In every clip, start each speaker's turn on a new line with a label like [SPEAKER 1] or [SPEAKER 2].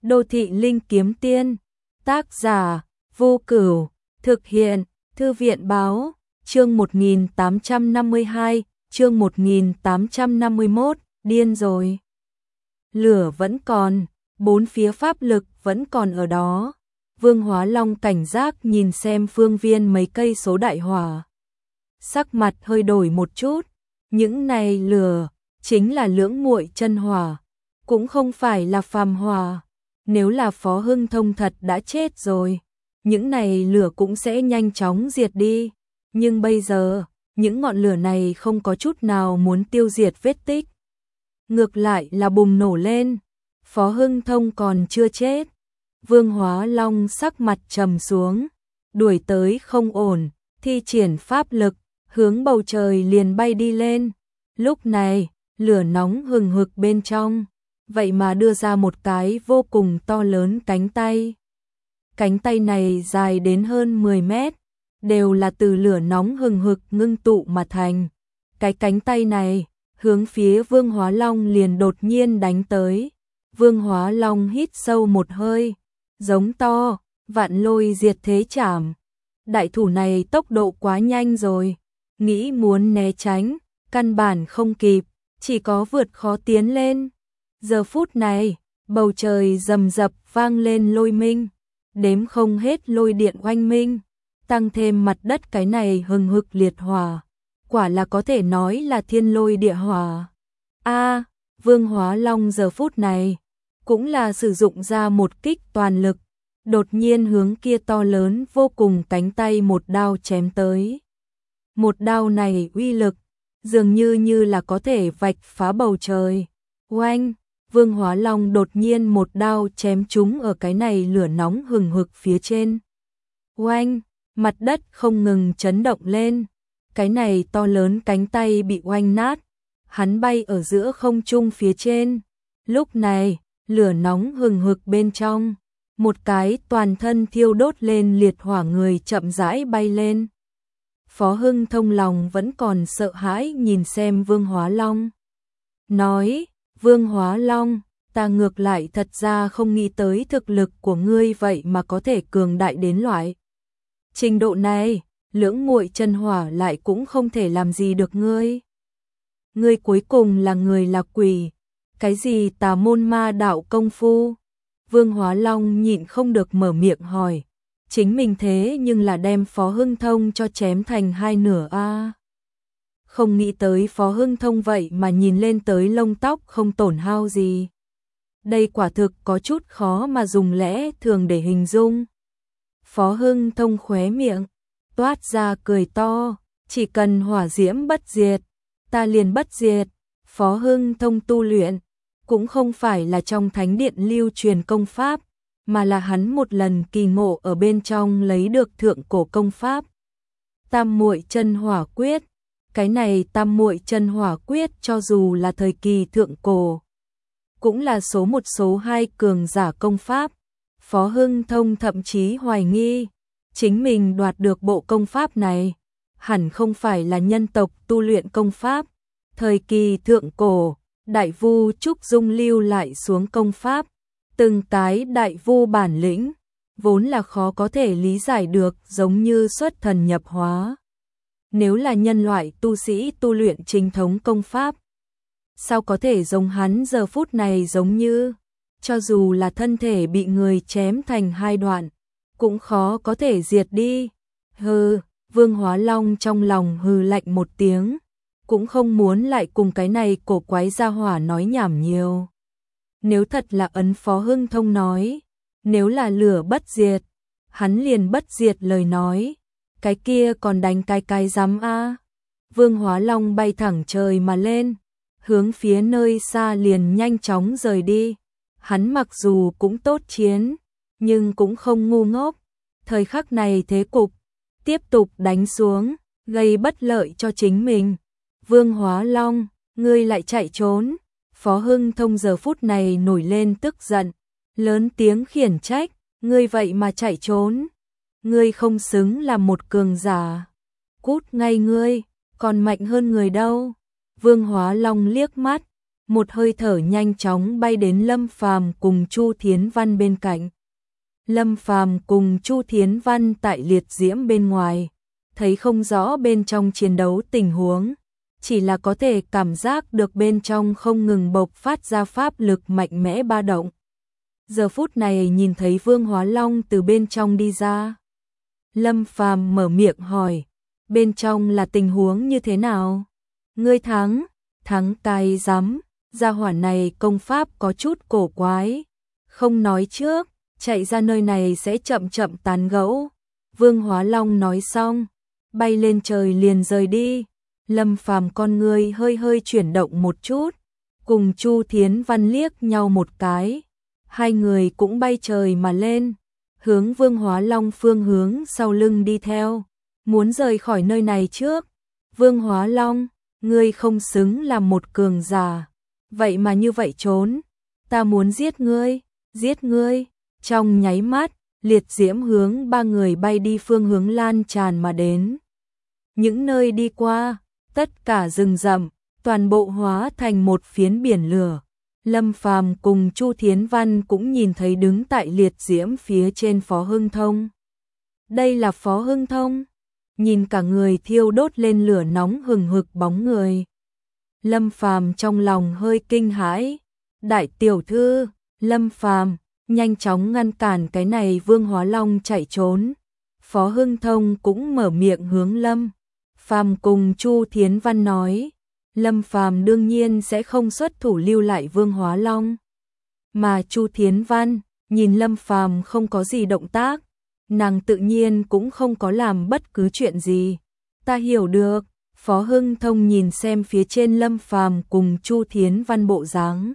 [SPEAKER 1] Đô thị linh kiếm tiên, tác giả, Vô Cửu, thực hiện, Thư viện báo, chương 1852, chương 1851, điên rồi. Lửa vẫn còn, bốn phía pháp lực vẫn còn ở đó. Vương Hóa Long cảnh giác nhìn xem phương viên mấy cây số đại hỏa. Sắc mặt hơi đổi một chút, những này lửa, chính là lưỡng muội chân hỏa, cũng không phải là phàm hỏa. Nếu là Phó Hưng Thông thật đã chết rồi, những này lửa cũng sẽ nhanh chóng diệt đi. Nhưng bây giờ, những ngọn lửa này không có chút nào muốn tiêu diệt vết tích. Ngược lại là bùng nổ lên, Phó Hưng Thông còn chưa chết. Vương Hóa Long sắc mặt trầm xuống, đuổi tới không ổn, thi triển pháp lực, hướng bầu trời liền bay đi lên. Lúc này, lửa nóng hừng hực bên trong, vậy mà đưa ra một cái vô cùng to lớn cánh tay. Cánh tay này dài đến hơn 10 mét, đều là từ lửa nóng hừng hực ngưng tụ mà thành. Cái cánh tay này, hướng phía Vương Hóa Long liền đột nhiên đánh tới. Vương Hóa Long hít sâu một hơi, giống to, vạn lôi diệt thế trảm. Đại thủ này tốc độ quá nhanh rồi, nghĩ muốn né tránh, căn bản không kịp, chỉ có vượt khó tiến lên. Giờ phút này, bầu trời rầm rập vang lên lôi minh, đếm không hết lôi điện oanh minh, tăng thêm mặt đất cái này hừng hực liệt hỏa, quả là có thể nói là thiên lôi địa hỏa. Vương Hóa Long giờ phút này cũng là sử dụng ra một kích toàn lực, đột nhiên hướng kia to lớn vô cùng cánh tay một đao chém tới. Một đao này uy lực, dường như là có thể vạch phá bầu trời. Oanh! Vương Hóa Long đột nhiên một đao chém trúng ở cái này lửa nóng hừng hực phía trên. Oanh! Mặt đất không ngừng chấn động lên. Cái này to lớn cánh tay bị oanh nát. Hắn bay ở giữa không trung phía trên. Lúc này, lửa nóng hừng hực bên trong. Một cái toàn thân thiêu đốt lên liệt hỏa người chậm rãi bay lên. Phó Hưng Thông lòng vẫn còn sợ hãi nhìn xem Vương Hóa Long. Nói, Vương Hóa Long, ta ngược lại thật ra không nghĩ tới thực lực của ngươi vậy mà có thể cường đại đến loại trình độ này, lưỡng muội chân hỏa lại cũng không thể làm gì được ngươi. Ngươi cuối cùng là người là quỷ, cái gì tà môn ma đạo công phu? Vương Hóa Long nhịn không được mở miệng hỏi, chính mình thế nhưng là đem Phó Hưng Thông cho chém thành hai nửa a. Không nghĩ tới Phó Hưng Thông vậy mà nhìn lên tới lông tóc không tổn hao gì. Đây quả thực có chút khó mà dùng lẽ thường để hình dung. Phó Hưng Thông khóe miệng, toát ra cười to, chỉ cần hỏa diễm bất diệt, ta liền bất diệt. Phó Hưng Thông tu luyện, cũng không phải là trong thánh điện lưu truyền công pháp, mà là hắn một lần kỳ ngộ ở bên trong lấy được thượng cổ công pháp. Tam muội chân hỏa quyết. Cái này tam muội chân hỏa quyết cho dù là thời kỳ thượng cổ, cũng là số một số hai cường giả công pháp. Phó Hưng Thông thậm chí hoài nghi, chính mình đoạt được bộ công pháp này, hẳn không phải là nhân tộc tu luyện công pháp. Thời kỳ thượng cổ, đại vu Trúc Dung lưu lại xuống công pháp, từng cái đại vu bản lĩnh, vốn là khó có thể lý giải được, giống như xuất thần nhập hóa. Nếu là nhân loại tu sĩ tu luyện chính thống công pháp, sao có thể giống hắn giờ phút này giống như, cho dù là thân thể bị người chém thành hai đoạn, cũng khó có thể diệt đi. Hừ, Vương Hóa Long trong lòng hừ lạnh một tiếng, cũng không muốn lại cùng cái này cổ quái gia hỏa nói nhảm nhiều. Nếu thật là ấn Phó Hưng Thông nói, nếu là lửa bất diệt, hắn liền bất diệt lời nói. Cái kia còn đánh cái rắm a. Vương Hóa Long bay thẳng trời mà lên, hướng phía nơi xa liền nhanh chóng rời đi. Hắn mặc dù cũng tốt chiến, nhưng cũng không ngu ngốc. Thời khắc này thế cục tiếp tục đánh xuống, gây bất lợi cho chính mình. Vương Hóa Long, ngươi lại chạy trốn. Phó Hưng Thông giờ phút này nổi lên tức giận, lớn tiếng khiển trách, ngươi vậy mà chạy trốn. Ngươi không xứng là một cường giả. Cút ngay ngươi, còn mạnh hơn người đâu. Vương Hóa Long liếc mắt, một hơi thở nhanh chóng bay đến Lâm Phàm cùng Chu Thiến Văn bên cạnh. Lâm Phàm cùng Chu Thiến Văn tại liệt diễm bên ngoài, thấy không rõ bên trong chiến đấu tình huống, chỉ là có thể cảm giác được bên trong không ngừng bộc phát ra pháp lực mạnh mẽ ba động. Giờ phút này nhìn thấy Vương Hóa Long từ bên trong đi ra. Lâm Phàm mở miệng hỏi, bên trong là tình huống như thế nào? Ngươi thắng, thắng cái rắm, gia hỏa này công pháp có chút cổ quái. Không nói trước, chạy ra nơi này sẽ chậm chậm tán gẫu. Vương Hóa Long nói xong, bay lên trời liền rời đi. Lâm Phàm con người hơi hơi chuyển động một chút, cùng Chu Thiến Văn liếc nhau một cái. Hai người cũng bay trời mà lên, hướng Vương Hóa Long phương hướng sau lưng đi theo, muốn rời khỏi nơi này trước. Vương Hóa Long, ngươi không xứng làm một cường giả, vậy mà như vậy trốn, ta muốn giết ngươi, giết ngươi. Trong nháy mắt, liệt diễm hướng ba người bay đi phương hướng lan tràn mà đến. Những nơi đi qua, tất cả rừng rậm, toàn bộ hóa thành một phiến biển lửa. Lâm Phàm cùng Chu Thiến Văn cũng nhìn thấy đứng tại liệt diễm phía trên Phó Hưng Thông. Đây là Phó Hưng Thông, nhìn cả người thiêu đốt lên lửa nóng hừng hực bóng người. Lâm Phàm trong lòng hơi kinh hãi, đại tiểu thư, Lâm Phàm nhanh chóng ngăn cản cái này Vương Hóa Long chạy trốn. Phó Hưng Thông cũng mở miệng hướng Lâm Phàm cùng Chu Thiến Văn nói, Lâm Phàm đương nhiên sẽ không xuất thủ lưu lại Vương Hóa Long. Mà Chu Thiến Văn, nhìn Lâm Phàm không có gì động tác, nàng tự nhiên cũng không có làm bất cứ chuyện gì. Ta hiểu được. Phó Hưng Thông nhìn xem phía trên Lâm Phàm cùng Chu Thiến Văn bộ dáng,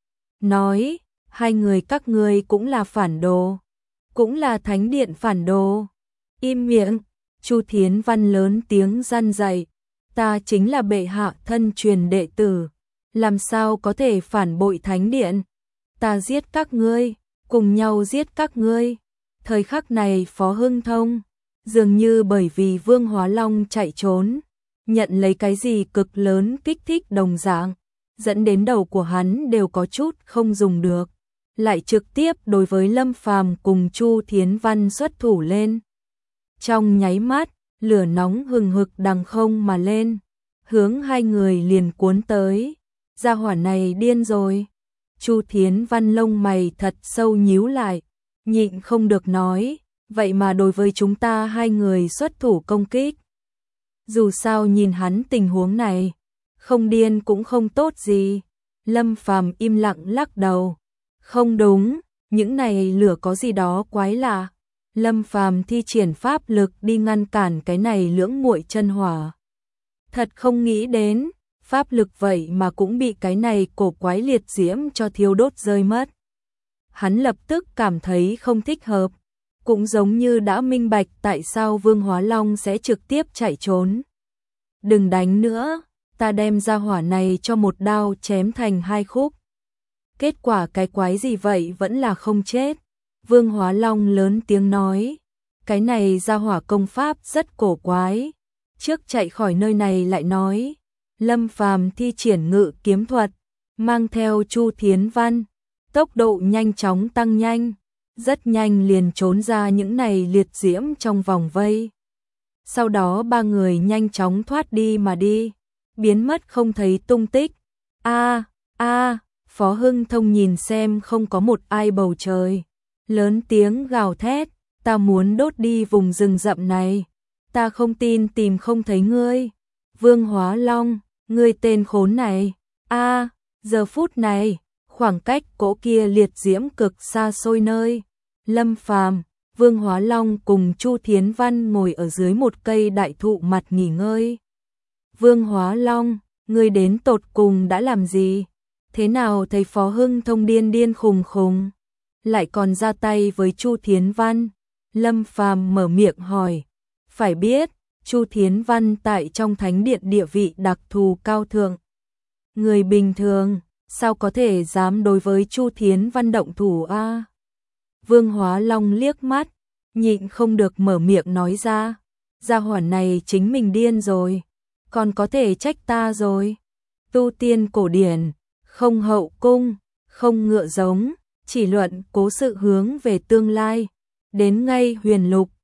[SPEAKER 1] nói, hai người các ngươi cũng là phản đồ, cũng là thánh điện phản đồ. Im miệng. Chu Thiến Văn lớn tiếng răn dạy, ta chính là bệ hạ thân truyền đệ tử, làm sao có thể phản bội thánh điện? Ta giết các ngươi, cùng nhau giết các ngươi. Thời khắc này Phó Hưng Thông, dường như bởi vì Vương Hóa Long chạy trốn, nhận lấy cái gì cực lớn kích thích đồng dạng, dẫn đến đầu của hắn đều có chút không dùng được, lại trực tiếp đối với Lâm Phàm cùng Chu Thiến Văn xuất thủ lên. Trong nháy mắt, lửa nóng hừng hực đằng không mà lên, hướng hai người liền cuốn tới. Gia hỏa này điên rồi. Chu Thiến Văn lông mày thật sâu nhíu lại, nhịn không được nói, vậy mà đối với chúng ta hai người xuất thủ công kích. Dù sao nhìn hắn tình huống này, không điên cũng không tốt gì. Lâm Phàm im lặng lắc đầu, không đúng, những này lửa có gì đó quái lạ. Lâm Phàm thi triển pháp lực đi ngăn cản cái này lưỡng muội chân hỏa. Thật không nghĩ đến, pháp lực vậy mà cũng bị cái này cổ quái liệt diễm cho thiêu đốt rơi mất. Hắn lập tức cảm thấy không thích hợp, cũng giống như đã minh bạch tại sao Vương Hóa Long sẽ trực tiếp chạy trốn. Đừng đánh nữa, ta đem ra hỏa này cho một đao chém thành hai khúc. Kết quả cái quái gì vậy vẫn là không chết. Vương Hóa Long lớn tiếng nói, cái này ra hỏa công pháp rất cổ quái. Trước chạy khỏi nơi này lại nói, Lâm Phàm thi triển ngự kiếm thuật, mang theo Chu Thiến Văn, tốc độ nhanh chóng tăng nhanh, rất nhanh liền trốn ra những này liệt diễm trong vòng vây. Sau đó ba người nhanh chóng thoát đi mà đi, biến mất không thấy tung tích. Phó Hưng Thông nhìn xem không có một ai bầu trời, lớn tiếng gào thét, ta muốn đốt đi vùng rừng rậm này, ta không tin tìm không thấy ngươi. Vương Hóa Long, ngươi tên khốn này. Giờ phút này, khoảng cách cỗ kia liệt diễm cực xa xôi nơi, Lâm Phàm, Vương Hóa Long cùng Chu Thiến Văn ngồi ở dưới một cây đại thụ mặt nghỉ ngơi. Vương Hóa Long, ngươi đến tột cùng đã làm gì? Thế nào thấy Phó Hưng Thông điên điên khùng khùng, lại còn ra tay với Chu Thiến Văn? Lâm Phàm mở miệng hỏi. Phải biết, Chu Thiến Văn tại trong thánh điện địa vị đặc thù cao thượng. Người bình thường, sao có thể dám đối với Chu Thiến Văn động thủ a? Vương Hóa Long liếc mắt, nhịn không được mở miệng nói ra, gia hỏa này chính mình điên rồi, còn có thể trách ta rồi. Tu tiên cổ điển, không hậu cung, không ngựa giống, chỉ luận cố sự hướng về tương lai. Đến ngay Huyền Lục,